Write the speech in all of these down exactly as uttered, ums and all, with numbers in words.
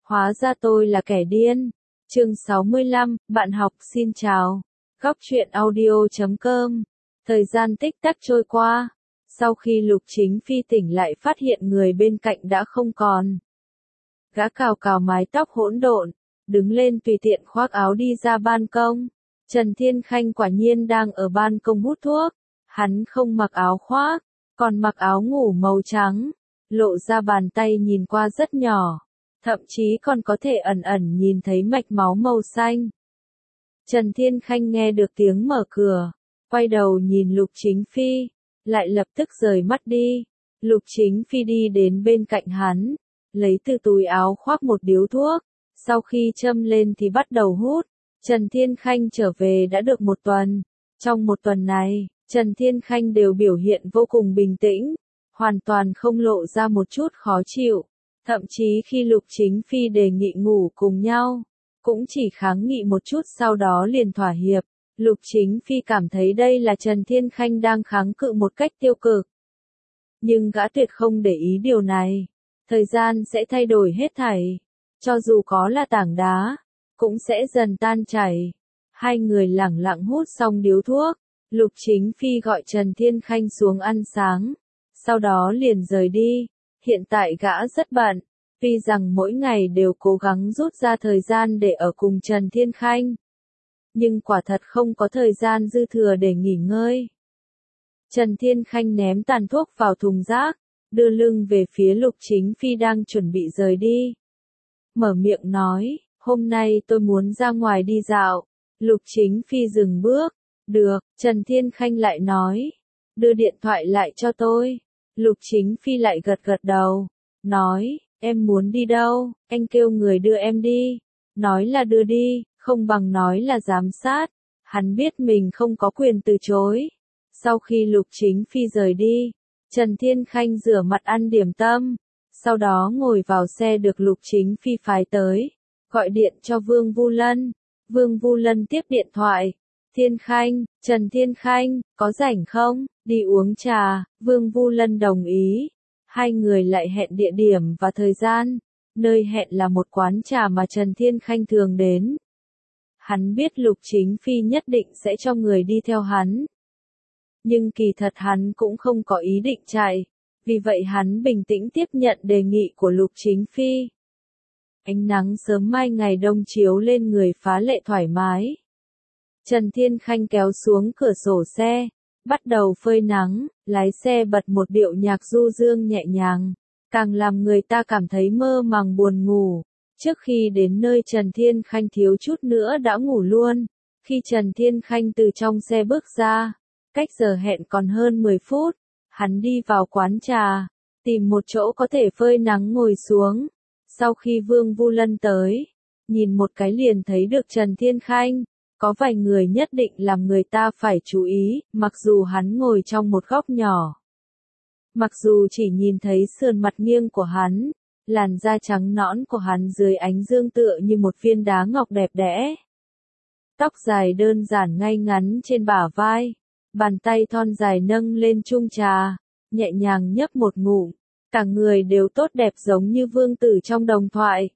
Hóa ra tôi là kẻ điên. Chương sáu mươi lăm, bạn học xin chào. Góc truyện audio chấm com. Thời gian tích tắc trôi qua. Sau khi Lục Chính Phi tỉnh lại phát hiện người bên cạnh đã không còn. Gã cào cào mái tóc hỗn độn, đứng lên tùy tiện khoác áo đi ra ban công. Trần Thiên Khanh quả nhiên đang ở ban công hút thuốc. Hắn không mặc áo khoác, còn mặc áo ngủ màu trắng, lộ ra bàn tay nhìn qua rất nhỏ. Thậm chí còn có thể ẩn ẩn nhìn thấy mạch máu màu xanh. Trần Thiên Khanh nghe được tiếng mở cửa, quay đầu nhìn Lục Chính Phi, lại lập tức rời mắt đi. Lục Chính Phi đi đến bên cạnh hắn, lấy từ túi áo khoác một điếu thuốc, sau khi châm lên thì bắt đầu hút. Trần Thiên Khanh trở về đã được một tuần. Trong một tuần này, Trần Thiên Khanh đều biểu hiện vô cùng bình tĩnh, hoàn toàn không lộ ra một chút khó chịu. Thậm chí khi Lục Chính Phi đề nghị ngủ cùng nhau, cũng chỉ kháng nghị một chút sau đó liền thỏa hiệp. Lục Chính Phi cảm thấy đây là Trần Thiên Khanh đang kháng cự một cách tiêu cực. Nhưng gã tuyệt không để ý điều này. Thời gian sẽ thay đổi hết thảy. Cho dù có là tảng đá, cũng sẽ dần tan chảy. Hai người lẳng lặng hút xong điếu thuốc. Lục Chính Phi gọi Trần Thiên Khanh xuống ăn sáng. Sau đó liền rời đi. Hiện tại gã rất bận, tuy rằng mỗi ngày đều cố gắng rút ra thời gian để ở cùng Trần Thiên Khanh. Nhưng quả thật không có thời gian dư thừa để nghỉ ngơi. Trần Thiên Khanh ném tàn thuốc vào thùng rác, đưa lưng về phía Lục Chính Phi đang chuẩn bị rời đi. Mở miệng nói, hôm nay tôi muốn ra ngoài đi dạo. Lục Chính Phi dừng bước, được, Trần Thiên Khanh lại nói, đưa điện thoại lại cho tôi. Lục Chính Phi lại gật gật đầu, nói, em muốn đi đâu, anh kêu người đưa em đi. Nói là đưa đi, không bằng nói là giám sát. Hắn biết mình không có quyền từ chối. Sau khi Lục Chính Phi rời đi, Trần Thiên Khanh rửa mặt ăn điểm tâm, sau đó ngồi vào xe được Lục Chính Phi phái tới, gọi điện cho Vương Vu Lân. Vương Vu Lân tiếp điện thoại. Thiên Khanh, Trần Thiên Khanh, có rảnh không? Đi uống trà. Vương Vu Lân đồng ý. Hai người lại hẹn địa điểm và thời gian. Nơi hẹn là một quán trà mà Trần Thiên Khanh thường đến. Hắn biết Lục Chính Phi nhất định sẽ cho người đi theo hắn. Nhưng kỳ thật hắn cũng không có ý định chạy. Vì vậy hắn bình tĩnh tiếp nhận đề nghị của Lục Chính Phi. Ánh nắng sớm mai ngày đông chiếu lên người phá lệ thoải mái. Trần Thiên Khanh kéo xuống cửa sổ xe, bắt đầu phơi nắng, lái xe bật một điệu nhạc du dương nhẹ nhàng, càng làm người ta cảm thấy mơ màng buồn ngủ. Trước khi đến nơi Trần Thiên Khanh thiếu chút nữa đã ngủ luôn. Khi Trần Thiên Khanh từ trong xe bước ra, cách giờ hẹn còn hơn mười phút, hắn đi vào quán trà, tìm một chỗ có thể phơi nắng ngồi xuống. Sau khi Vương Vu Lân tới, nhìn một cái liền thấy được Trần Thiên Khanh. Có vài người nhất định làm người ta phải chú ý, mặc dù hắn ngồi trong một góc nhỏ. Mặc dù chỉ nhìn thấy sườn mặt nghiêng của hắn, làn da trắng nõn của hắn dưới ánh dương tựa như một viên đá ngọc đẹp đẽ. Tóc dài đơn giản ngay ngắn trên bả vai, bàn tay thon dài nâng lên chung trà, nhẹ nhàng nhấp một ngụm, cả người đều tốt đẹp giống như vương tử trong đồng thoại.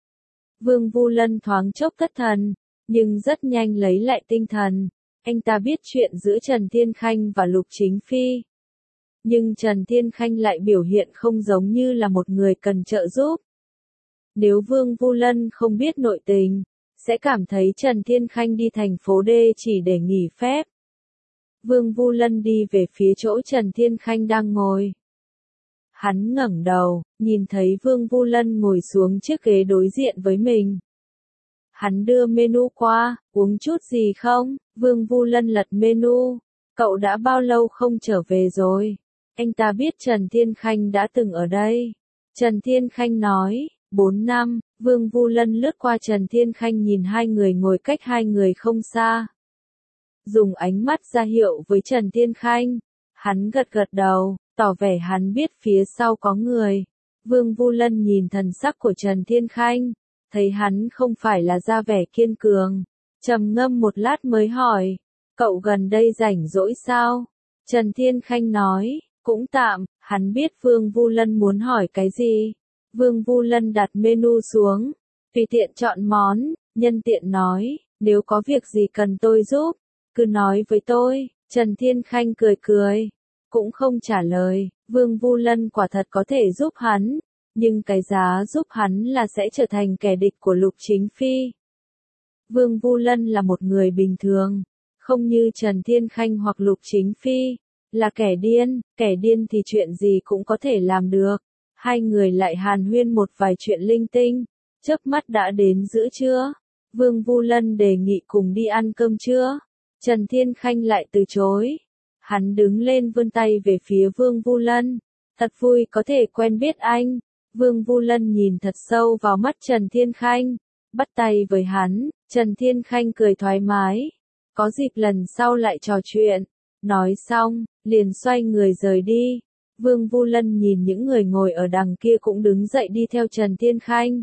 Vương Vu Lân thoáng chốc thất thần. Nhưng rất nhanh lấy lại tinh thần, anh ta biết chuyện giữa Trần Thiên Khanh và Lục Chính Phi. Nhưng Trần Thiên Khanh lại biểu hiện không giống như là một người cần trợ giúp. Nếu Vương Vu Lân không biết nội tình, sẽ cảm thấy Trần Thiên Khanh đi thành phố D chỉ để nghỉ phép. Vương Vu Lân đi về phía chỗ Trần Thiên Khanh đang ngồi. Hắn ngẩng đầu, nhìn thấy Vương Vu Lân ngồi xuống chiếc ghế đối diện với mình. Hắn đưa menu qua, uống chút gì không? Vương Vu Lân lật menu. Cậu đã bao lâu không trở về rồi? Anh ta biết Trần Thiên Khanh đã từng ở đây. Trần Thiên Khanh nói, bốn năm. Vương Vu Lân lướt qua Trần Thiên Khanh nhìn hai người ngồi cách hai người không xa. Dùng ánh mắt ra hiệu với Trần Thiên Khanh. Hắn gật gật đầu, tỏ vẻ hắn biết phía sau có người. Vương Vu Lân nhìn thần sắc của Trần Thiên Khanh. Thấy hắn không phải là ra vẻ kiên cường, trầm ngâm một lát mới hỏi, cậu gần đây rảnh rỗi sao? Trần Thiên Khanh nói, cũng tạm. Hắn biết Vương Vu Lân muốn hỏi cái gì. Vương Vu Lân đặt menu xuống, tùy tiện chọn món, nhân tiện nói, nếu có việc gì cần tôi giúp, cứ nói với tôi. Trần Thiên Khanh cười cười, cũng không trả lời. Vương Vu Lân quả thật có thể giúp hắn, nhưng cái giá giúp hắn là sẽ trở thành kẻ địch của Lục Chính Phi. Vương Vu Lân là một người bình thường, không như Trần Thiên Khanh hoặc Lục Chính Phi, là kẻ điên, kẻ điên thì chuyện gì cũng có thể làm được. Hai người lại hàn huyên một vài chuyện linh tinh, chớp mắt đã đến giữa trưa. Vương Vu Lân đề nghị cùng đi ăn cơm trưa, Trần Thiên Khanh lại từ chối. Hắn đứng lên vươn tay về phía Vương Vu Lân, thật vui có thể quen biết anh. Vương Vu Lân nhìn thật sâu vào mắt Trần Thiên Khanh, bắt tay với hắn. Trần Thiên Khanh cười thoải mái, có dịp lần sau lại trò chuyện. Nói xong, liền xoay người rời đi. Vương Vu Lân nhìn những người ngồi ở đằng kia cũng đứng dậy đi theo Trần Thiên Khanh.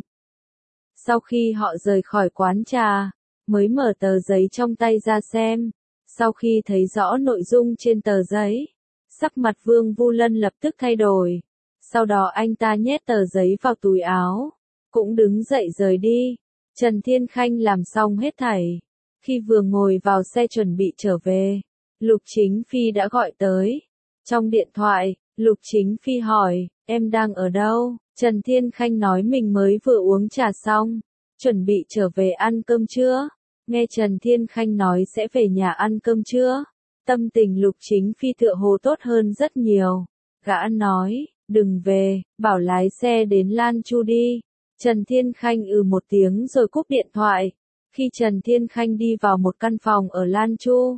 Sau khi họ rời khỏi quán trà, mới mở tờ giấy trong tay ra xem. Sau khi thấy rõ nội dung trên tờ giấy, sắc mặt Vương Vu Lân lập tức thay đổi. Sau đó anh ta nhét tờ giấy vào túi áo, cũng đứng dậy rời đi. Trần Thiên Khanh làm xong hết thảy. Khi vừa ngồi vào xe chuẩn bị trở về, Lục Chính Phi đã gọi tới. Trong điện thoại, Lục Chính Phi hỏi, em đang ở đâu? Trần Thiên Khanh nói mình mới vừa uống trà xong, chuẩn bị trở về ăn cơm trưa. Nghe Trần Thiên Khanh nói sẽ về nhà ăn cơm trưa, tâm tình Lục Chính Phi tựa hồ tốt hơn rất nhiều. Gã nói, đừng về, bảo lái xe đến Lan Chu đi. Trần Thiên Khanh ừ một tiếng rồi cúp điện thoại. Khi Trần Thiên Khanh đi vào một căn phòng ở Lan Chu,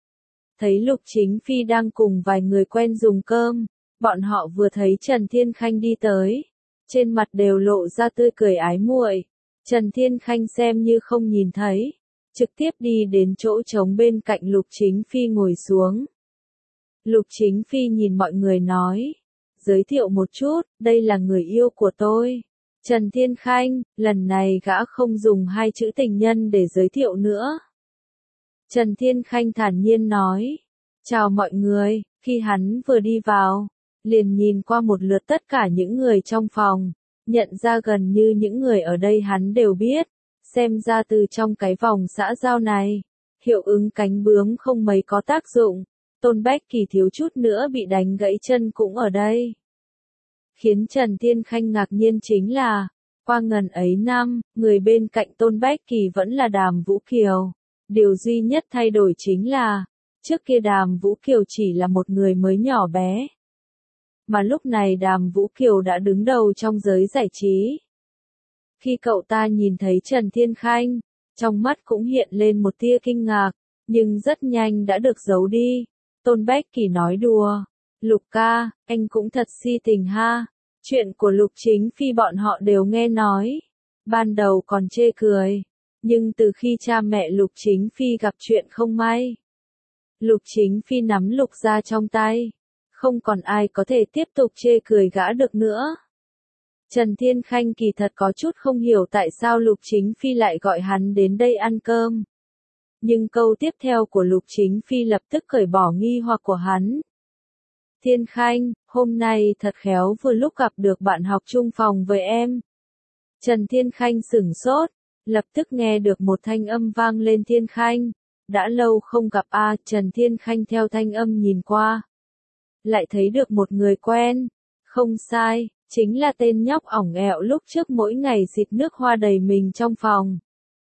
thấy Lục Chính Phi đang cùng vài người quen dùng cơm. Bọn họ vừa thấy Trần Thiên Khanh đi tới, trên mặt đều lộ ra tươi cười ái muội. Trần Thiên Khanh xem như không nhìn thấy, trực tiếp đi đến chỗ trống bên cạnh Lục Chính Phi ngồi xuống. Lục Chính Phi nhìn mọi người nói, giới thiệu một chút, đây là người yêu của tôi. Trần Thiên Khanh, lần này gã không dùng hai chữ tình nhân để giới thiệu nữa. Trần Thiên Khanh thản nhiên nói, chào mọi người. Khi hắn vừa đi vào, liền nhìn qua một lượt tất cả những người trong phòng, nhận ra gần như những người ở đây hắn đều biết. Xem ra từ trong cái vòng xã giao này, hiệu ứng cánh bướm không mấy có tác dụng. Tôn Bách Kỳ thiếu chút nữa bị đánh gãy chân cũng ở đây. Khiến Trần Thiên Khanh ngạc nhiên chính là, qua ngần ấy năm, người bên cạnh Tôn Bách Kỳ vẫn là Đàm Vũ Kiều. Điều duy nhất thay đổi chính là, trước kia Đàm Vũ Kiều chỉ là một người mới nhỏ bé. Mà lúc này Đàm Vũ Kiều đã đứng đầu trong giới giải trí. Khi cậu ta nhìn thấy Trần Thiên Khanh, trong mắt cũng hiện lên một tia kinh ngạc, nhưng rất nhanh đã được giấu đi. Tôn Bách Kỳ nói đùa, Lục ca, anh cũng thật si tình ha. Chuyện của Lục Chính Phi bọn họ đều nghe nói. Ban đầu còn chê cười, nhưng từ khi cha mẹ Lục Chính Phi gặp chuyện không may, Lục Chính Phi nắm Lục gia trong tay, không còn ai có thể tiếp tục chê cười gã được nữa. Trần Thiên Khanh kỳ thật có chút không hiểu tại sao Lục Chính Phi lại gọi hắn đến đây ăn cơm. Nhưng câu tiếp theo của Lục Chính Phi lập tức cởi bỏ nghi hoặc của hắn. Thiên Khanh, hôm nay thật khéo vừa lúc gặp được bạn học chung phòng với em. Trần Thiên Khanh sửng sốt, lập tức nghe được một thanh âm vang lên. Thiên Khanh, đã lâu không gặp a. À, Trần Thiên Khanh theo thanh âm nhìn qua, lại thấy được một người quen. Không sai, chính là tên nhóc ỏng ẹo lúc trước mỗi ngày xịt nước hoa đầy mình trong phòng.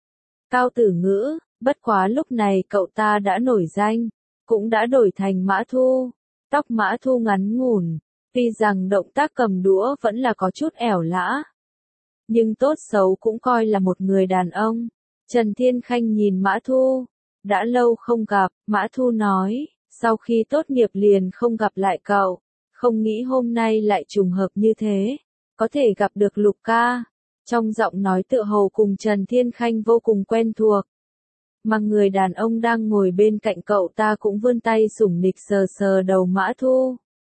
Cao Tử Ngữ, bất quá lúc này cậu ta đã nổi danh, cũng đã đổi thành Mã Thu. Tóc Mã Thu ngắn ngủn, tuy rằng động tác cầm đũa vẫn là có chút ẻo lã, nhưng tốt xấu cũng coi là một người đàn ông. Trần Thiên Khanh nhìn Mã Thu, đã lâu không gặp. Mã Thu nói, sau khi tốt nghiệp liền không gặp lại cậu, không nghĩ hôm nay lại trùng hợp như thế, có thể gặp được Lục ca. Trong giọng nói tựa hồ cùng Trần Thiên Khanh vô cùng quen thuộc. Mà người đàn ông đang ngồi bên cạnh cậu ta cũng vươn tay sủng nịch sờ sờ đầu Mã Thu.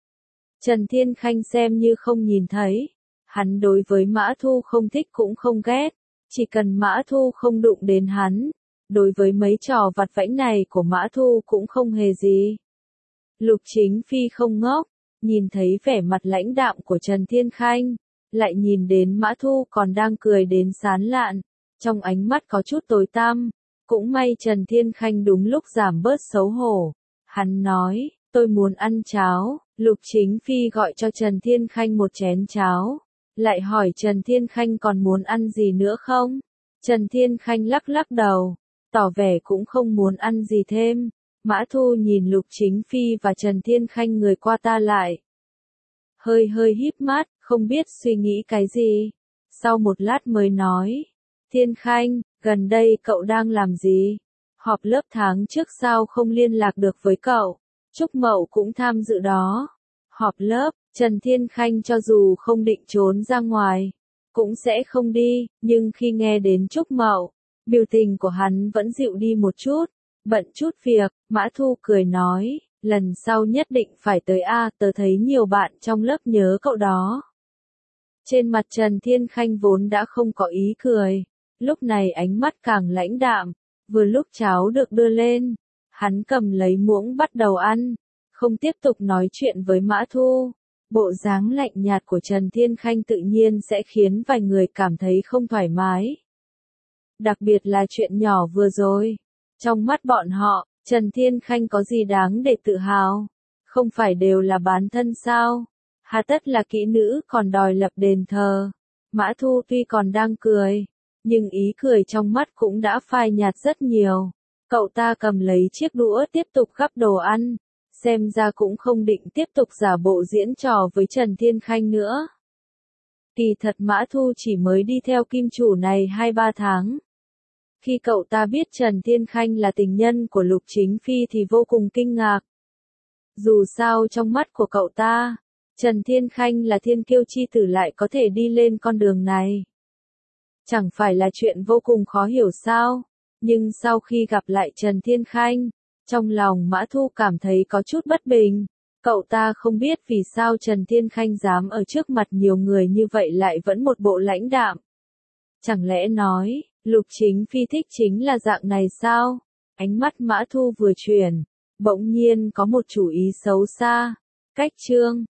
Trần Thiên Khanh xem như không nhìn thấy. Hắn đối với Mã Thu không thích cũng không ghét, chỉ cần Mã Thu không đụng đến hắn, đối với mấy trò vặt vãnh này của Mã Thu cũng không hề gì. Lục Chính Phi không ngốc, nhìn thấy vẻ mặt lãnh đạm của Trần Thiên Khanh, lại nhìn đến Mã Thu còn đang cười đến sán lạn, trong ánh mắt có chút tối tăm. Cũng may Trần Thiên Khanh đúng lúc giảm bớt xấu hổ. Hắn nói, tôi muốn ăn cháo. Lục Chính Phi gọi cho Trần Thiên Khanh một chén cháo. Lại hỏi Trần Thiên Khanh còn muốn ăn gì nữa không? Trần Thiên Khanh lắc lắc đầu, tỏ vẻ cũng không muốn ăn gì thêm. Mã Thu nhìn Lục Chính Phi và Trần Thiên Khanh người qua ta lại. Hơi hơi híp mắt, không biết suy nghĩ cái gì. Sau một lát mới nói, Thiên Khanh, gần đây cậu đang làm gì? Họp lớp tháng trước sao không liên lạc được với cậu? Trúc Mậu cũng tham dự đó. Họp lớp, Trần Thiên Khanh cho dù không định trốn ra ngoài, cũng sẽ không đi, nhưng khi nghe đến Trúc Mậu, biểu tình của hắn vẫn dịu đi một chút. Bận chút việc, Mã Thu cười nói, lần sau nhất định phải tới a, tớ thấy nhiều bạn trong lớp nhớ cậu đó. Trên mặt Trần Thiên Khanh vốn đã không có ý cười, lúc này ánh mắt càng lãnh đạm. Vừa lúc cháo được đưa lên, hắn cầm lấy muỗng bắt đầu ăn, không tiếp tục nói chuyện với Mã Thu. Bộ dáng lạnh nhạt của Trần Thiên Khanh tự nhiên sẽ khiến vài người cảm thấy không thoải mái. Đặc biệt là chuyện nhỏ vừa rồi. Trong mắt bọn họ, Trần Thiên Khanh có gì đáng để tự hào? Không phải đều là bán thân sao? Hà tất là kỹ nữ còn đòi lập đền thờ. Mã Thu tuy còn đang cười, nhưng ý cười trong mắt cũng đã phai nhạt rất nhiều. Cậu ta cầm lấy chiếc đũa tiếp tục gắp đồ ăn. Xem ra cũng không định tiếp tục giả bộ diễn trò với Trần Thiên Khanh nữa. Kỳ thật Mã Thu chỉ mới đi theo kim chủ này hai ba tháng. Khi cậu ta biết Trần Thiên Khanh là tình nhân của Lục Chính Phi thì vô cùng kinh ngạc. Dù sao trong mắt của cậu ta, Trần Thiên Khanh là thiên kiêu chi tử lại có thể đi lên con đường này. Chẳng phải là chuyện vô cùng khó hiểu sao? Nhưng sau khi gặp lại Trần Thiên Khanh, trong lòng Mã Thu cảm thấy có chút bất bình. Cậu ta không biết vì sao Trần Thiên Khanh dám ở trước mặt nhiều người như vậy lại vẫn một bộ lãnh đạm. Chẳng lẽ nói, Lục Chính Phi thích chính là dạng này sao? Ánh mắt Mã Thu vừa chuyển, bỗng nhiên có một chủ ý xấu xa. Cách chương